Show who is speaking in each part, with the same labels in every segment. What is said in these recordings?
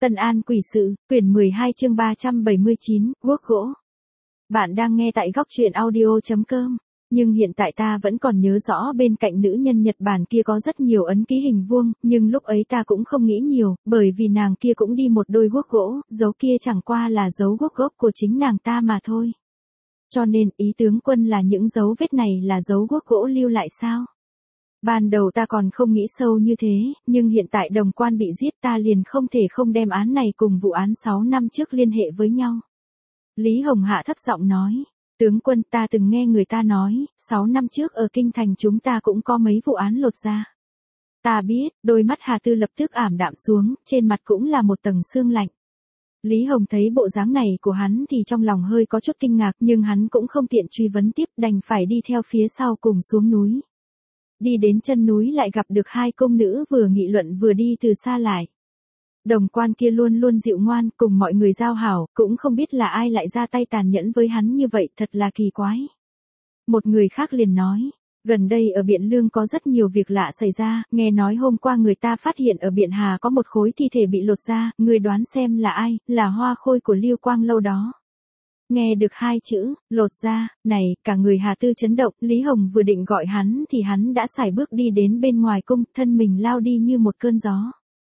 Speaker 1: Tân An Quỷ Sự, quyển 12 chương 379, guốc gỗ. Bạn đang nghe tại góc truyện audio.com. Nhưng hiện tại ta vẫn còn nhớ rõ bên cạnh nữ nhân Nhật Bản kia có rất nhiều ấn ký hình vuông, nhưng lúc ấy ta cũng không nghĩ nhiều, bởi vì nàng kia cũng đi một đôi guốc gỗ, dấu kia chẳng qua là dấu guốc gốc của chính nàng ta mà thôi. Cho nên ý tướng quân là những dấu vết này là dấu guốc gỗ lưu lại sao? Ban đầu ta còn không nghĩ sâu như thế, nhưng hiện tại đồng quan bị giết ta liền không thể không đem án này cùng vụ án 6 năm trước liên hệ với nhau. Lý Hồng Hạ thấp giọng nói, tướng quân ta từng nghe người ta nói, 6 năm trước ở Kinh Thành chúng ta cũng có mấy vụ án lột da. Ta biết, đôi mắt Hà Tư lập tức ảm đạm xuống, trên mặt cũng là một tầng sương lạnh. Lý Hồng thấy bộ dáng này của hắn thì trong lòng hơi có chút kinh ngạc nhưng hắn cũng không tiện truy vấn tiếp đành phải đi theo phía sau cùng xuống núi. Đi đến chân núi lại gặp được hai công nữ vừa nghị luận vừa đi từ xa lại. Đồng quan kia luôn luôn dịu ngoan cùng mọi người giao hảo, cũng không biết là ai lại ra tay tàn nhẫn với hắn như vậy thật là kỳ quái. Một người khác liền nói, gần đây ở Biện Lương có rất nhiều việc lạ xảy ra, nghe nói hôm qua người ta phát hiện ở Biện Hà có một khối thi thể bị lột da, người đoán xem là ai, là Hoa Khôi của Lưu Quang Lâu đó. Nghe được hai chữ, lột da, này, cả người Hà Tư chấn động, Lý Hồng vừa định gọi hắn thì hắn đã sải bước đi đến bên ngoài cung, thân mình lao đi như một cơn gió.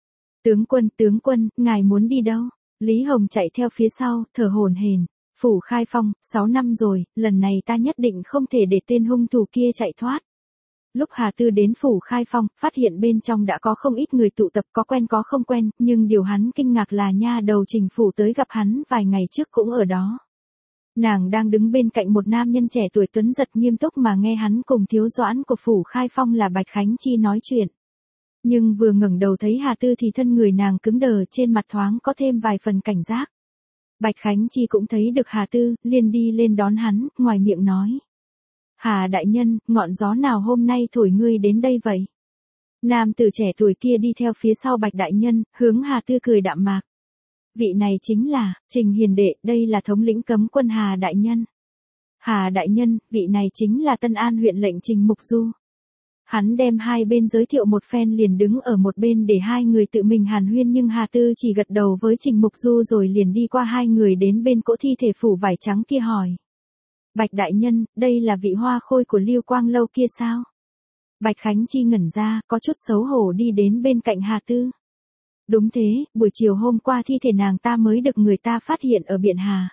Speaker 1: Tướng quân, ngài muốn đi đâu? Lý Hồng chạy theo phía sau, thở hổn hển. Phủ Khai Phong, 6 năm rồi, lần này ta nhất định không thể để tên hung thủ kia chạy thoát. Lúc Hà Tư đến Phủ Khai Phong, phát hiện bên trong đã có không ít người tụ tập có quen có không quen, nhưng điều hắn kinh ngạc là nha đầu Trình Phủ tới gặp hắn vài ngày trước cũng ở đó. Nàng đang đứng bên cạnh một nam nhân trẻ tuổi tuấn giật nghiêm túc mà nghe hắn cùng thiếu doãn của Phủ Khai Phong là Bạch Khánh Chi nói chuyện. Nhưng vừa ngẩng đầu thấy Hà Tư thì thân người nàng cứng đờ trên mặt thoáng có thêm vài phần cảnh giác. Bạch Khánh Chi cũng thấy được Hà Tư, liền đi lên đón hắn, ngoài miệng nói. Hà đại nhân, ngọn gió nào hôm nay thổi ngươi đến đây vậy? Nam tử trẻ tuổi kia đi theo phía sau Bạch đại nhân, hướng Hà Tư cười đạm mạc. Vị này chính là, Trình Hiền Đệ, đây là thống lĩnh cấm quân Hà đại nhân. Hà đại nhân, vị này chính là Tân An huyện lệnh Trình Mục Du. Hắn đem hai bên giới thiệu một phen liền đứng ở một bên để hai người tự mình hàn huyên nhưng Hà Tư chỉ gật đầu với Trình Mục Du rồi liền đi qua hai người đến bên cỗ thi thể phủ vải trắng kia hỏi. Bạch đại nhân, đây là vị Hoa Khôi của Lưu Quang Lâu kia sao? Bạch Khánh Chi ngẩn ra, có chút xấu hổ đi đến bên cạnh Hà Tư. Đúng thế, buổi chiều hôm qua thi thể nàng ta mới được người ta phát hiện ở Biện Hà.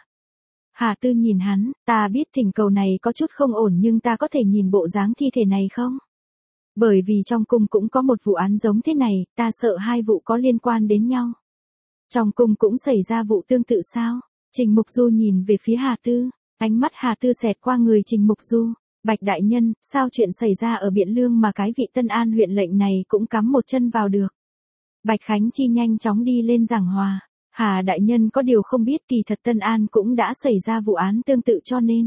Speaker 1: Hà Tư nhìn hắn, ta biết thỉnh cầu này có chút không ổn nhưng ta có thể nhìn bộ dáng thi thể này không? Bởi vì trong cung cũng có một vụ án giống thế này, ta sợ hai vụ có liên quan đến nhau. Trong cung cũng xảy ra vụ tương tự sao? Trình Mục Du nhìn về phía Hà Tư, ánh mắt Hà Tư xẹt qua người Trình Mục Du. Bạch đại nhân, sao chuyện xảy ra ở Biện Lương mà cái vị Tân An huyện lệnh này cũng cắm một chân vào được? Bạch Khánh Chi nhanh chóng đi lên giảng hòa. Hà đại nhân có điều không biết kỳ thật Tân An cũng đã xảy ra vụ án tương tự cho nên.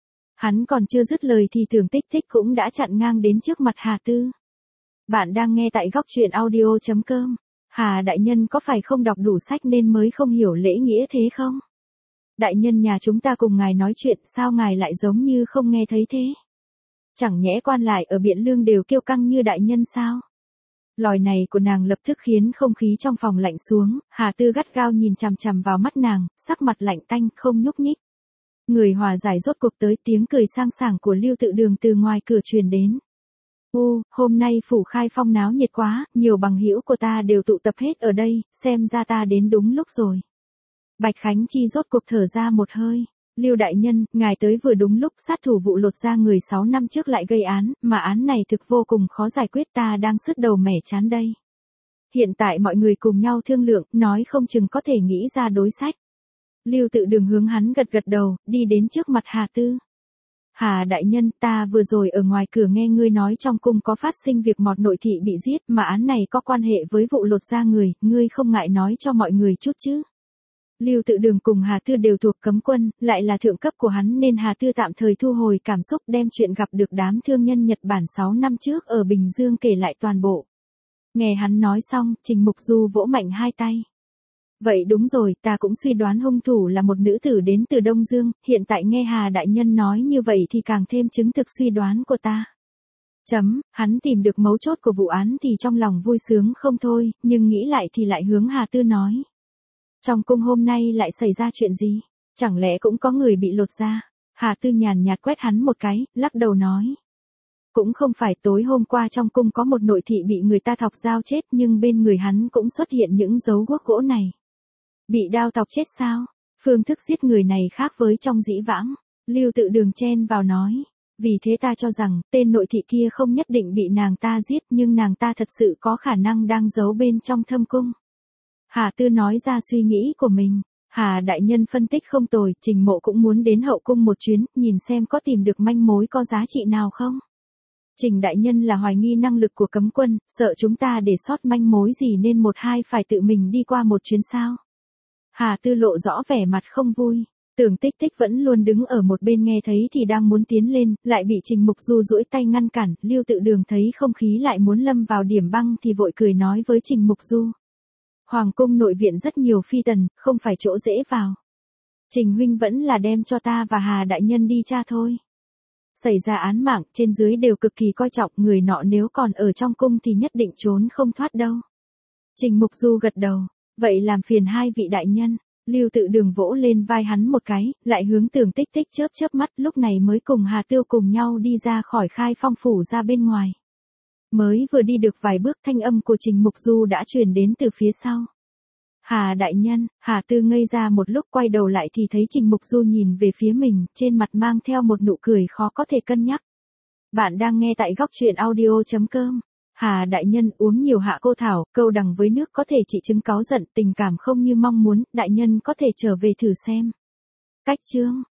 Speaker 1: Hắn còn chưa dứt lời thì Tưởng Tích Tích cũng đã chặn ngang đến trước mặt Hà Tư. Bạn đang nghe tại góc truyện audio.com. Hà đại nhân có phải không đọc đủ sách nên mới không hiểu lễ nghĩa thế không? Đại nhân nhà chúng ta cùng ngài nói chuyện sao ngài lại giống như không nghe thấy thế? Chẳng nhẽ quan lại ở Biện Lương đều kiêu căng như đại nhân sao? Lời này của nàng lập tức khiến không khí trong phòng lạnh xuống, Hà Tư gắt gao nhìn chằm chằm vào mắt nàng, sắc mặt lạnh tanh không nhúc nhích. Người hòa giải rốt cuộc tới tiếng cười sang sảng của Lưu Tự Đường từ ngoài cửa truyền đến. Hôm nay Phủ Khai Phong náo nhiệt quá, nhiều bằng hữu của ta đều tụ tập hết ở đây, xem ra ta đến đúng lúc rồi. Bạch Khánh Chi rốt cuộc thở ra một hơi. Lưu đại nhân, ngài tới vừa đúng lúc sát thủ vụ lột da người 6 năm trước lại gây án, mà án này thực vô cùng khó giải quyết ta đang sứt đầu mẻ chán đây. Hiện tại mọi người cùng nhau thương lượng, nói không chừng có thể nghĩ ra đối sách. Lưu Tự Đường hướng hắn gật gật đầu, đi đến trước mặt Hà Tư. Hà đại nhân, ta vừa rồi ở ngoài cửa nghe ngươi nói trong cung có phát sinh việc một nội thị bị giết mà án này có quan hệ với vụ lột da người, ngươi không ngại nói cho mọi người chút chứ. Lưu Tự Đường cùng Hà Tư đều thuộc cấm quân, lại là thượng cấp của hắn nên Hà Tư tạm thời thu hồi cảm xúc đem chuyện gặp được đám thương nhân Nhật Bản 6 năm trước ở Bình Dương kể lại toàn bộ. Nghe hắn nói xong, Trình Mục Du vỗ mạnh hai tay. Vậy đúng rồi, ta cũng suy đoán hung thủ là một nữ tử đến từ Đông Dương, hiện tại nghe Hà đại nhân nói như vậy thì càng thêm chứng thực suy đoán của ta. Hắn tìm được mấu chốt của vụ án thì trong lòng vui sướng không thôi, nhưng nghĩ lại thì lại hướng Hà Tư nói. Trong cung hôm nay lại xảy ra chuyện gì? Chẳng lẽ cũng có người bị lột da? Hà Tư nhàn nhạt quét hắn một cái, lắc đầu nói. Cũng không phải, tối hôm qua trong cung có một nội thị bị người ta thọc dao chết, nhưng bên người hắn cũng xuất hiện những dấu guốc gỗ này. Bị đao thọc chết sao? Phương thức giết người này khác với trong dĩ vãng. Lưu Tự Đường chen vào nói. Vì thế ta cho rằng, tên nội thị kia không nhất định bị nàng ta giết, nhưng nàng ta thật sự có khả năng đang giấu bên trong thâm cung. Hà Tư nói ra suy nghĩ của mình. Hà đại nhân phân tích không tồi, Trình Mộ cũng muốn đến hậu cung một chuyến, nhìn xem có tìm được manh mối có giá trị nào không. Trình đại nhân là hoài nghi năng lực của cấm quân, sợ chúng ta để sót manh mối gì nên một hai phải tự mình đi qua một chuyến sao. Hà Tư lộ rõ vẻ mặt không vui. Tưởng Tích Tích vẫn luôn đứng ở một bên nghe thấy thì đang muốn tiến lên, lại bị Trình Mục Du duỗi tay ngăn cản. Lưu Tự Đường thấy không khí lại muốn lâm vào điểm băng thì vội cười nói với Trình Mục Du. Hoàng cung nội viện rất nhiều phi tần, không phải chỗ dễ vào. Trình huynh vẫn là đem cho ta và Hà đại nhân đi tra thôi. Xảy ra án mạng, trên dưới đều cực kỳ coi trọng, người nọ nếu còn ở trong cung thì nhất định trốn không thoát đâu. Trình Mục Du gật đầu, vậy làm phiền hai vị đại nhân. Lưu Tự Đường vỗ lên vai hắn một cái, lại hướng Tưởng Tích Tích chớp chớp mắt, lúc này mới cùng Hà Tiêu cùng nhau đi ra khỏi Khai Phong phủ ra bên ngoài. Mới vừa đi được vài bước, thanh âm của Trình Mục Du đã truyền đến từ phía sau. Hà đại nhân. Hà Tư ngây ra một lúc, quay đầu lại thì thấy Trình Mục Du nhìn về phía mình, trên mặt mang theo một nụ cười khó có thể cân nhắc. Bạn đang nghe tại góc truyện audio.com. Hà đại nhân, uống nhiều hạ cô thảo, câu đằng với nước có thể trị chứng cáu giận, tình cảm không như mong muốn, đại nhân có thể trở về thử xem. Cách chương